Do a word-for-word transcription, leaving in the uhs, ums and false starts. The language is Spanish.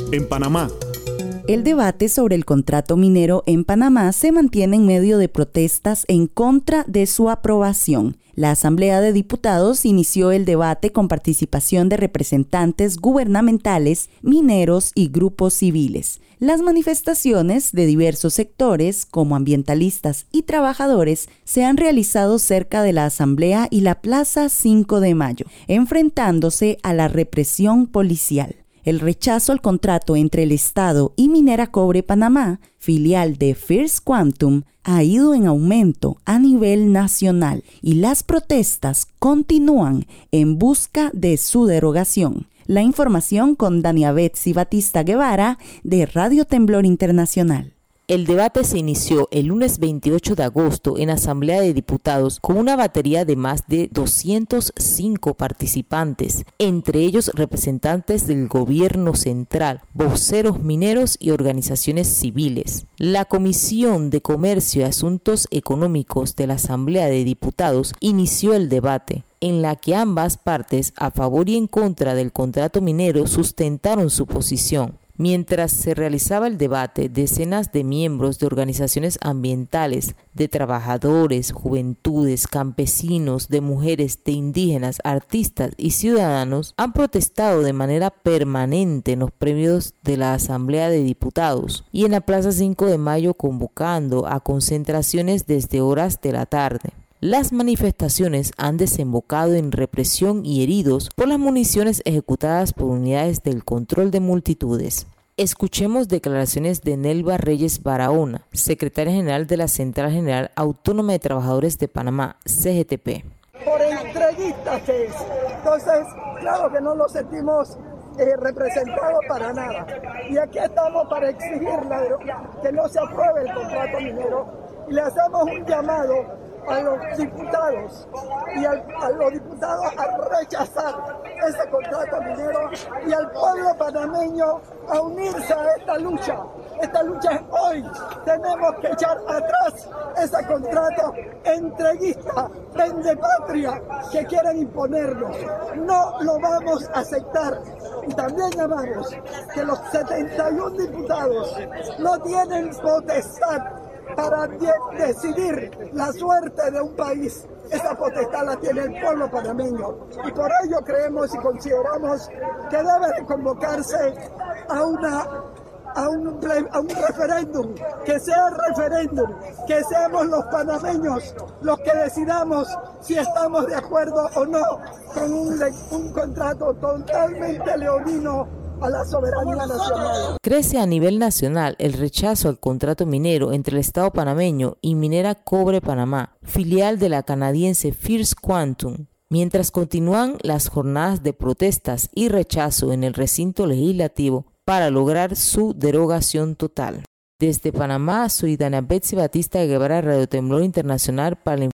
en Panamá. El debate sobre el contrato minero en Panamá se mantiene en medio de protestas en contra de su aprobación. La Asamblea de Diputados inició el debate con participación de representantes gubernamentales, mineros y grupos civiles. Las manifestaciones de diversos sectores, como ambientalistas y trabajadores, se han realizado cerca de la Asamblea y la Plaza cinco de mayo, enfrentándose a la represión policial. El rechazo al contrato entre el Estado y Minera Cobre Panamá, filial de First Quantum, ha ido en aumento a nivel nacional y las protestas continúan en busca de su derogación. La información con Dania Betsy Batista Guevara de Radio Temblor Internacional. El debate se inició el lunes veintiocho de agosto en Asamblea de Diputados con una batería de más de doscientos cinco participantes, entre ellos representantes del gobierno central, voceros mineros y organizaciones civiles. La Comisión de Comercio y Asuntos Económicos de la Asamblea de Diputados inició el debate, en la que ambas partes, a favor y en contra del contrato minero, sustentaron su posición. Mientras se realizaba el debate, decenas de miembros de organizaciones ambientales, de trabajadores, juventudes, campesinos, de mujeres, de indígenas, artistas y ciudadanos han protestado de manera permanente en los premios de la Asamblea de Diputados y en la Plaza cinco de mayo, convocando a concentraciones desde horas de la tarde. Las manifestaciones han desembocado en represión y heridos por las municiones ejecutadas por unidades del control de multitudes. Escuchemos declaraciones de Nelva Reyes Barahona, secretaria general de la Central General Autónoma de Trabajadores de Panamá, C G T P. Por entreguistas que es. Entonces, claro que no lo sentimos eh, representado para nada. Y aquí estamos para exigir la, que no se apruebe el contrato minero y le hacemos un llamado a los diputados y al, a los diputados a rechazar ese contrato minero y al pueblo panameño a unirse a esta lucha. Esta lucha es hoy. Tenemos que echar atrás ese contrato entreguista, vendepatria que quieren imponernos. No lo vamos a aceptar. Y también llamamos que los setenta y uno diputados no tienen potestad para de- decidir la suerte de un país. Esa potestad la tiene el pueblo panameño y por ello creemos y consideramos que debe de convocarse a una a un, a un referéndum, que sea referéndum, que seamos los panameños los que decidamos si estamos de acuerdo o no con un, un contrato totalmente leonino a la soberanía nacional. Crece a nivel nacional el rechazo al contrato minero entre el Estado panameño y Minera Cobre Panamá, filial de la canadiense First Quantum, mientras continúan las jornadas de protestas y rechazo en el recinto legislativo para lograr su derogación total. Desde Panamá, soy Dania Betsy Batista Guevara, Radio Temblor Internacional para la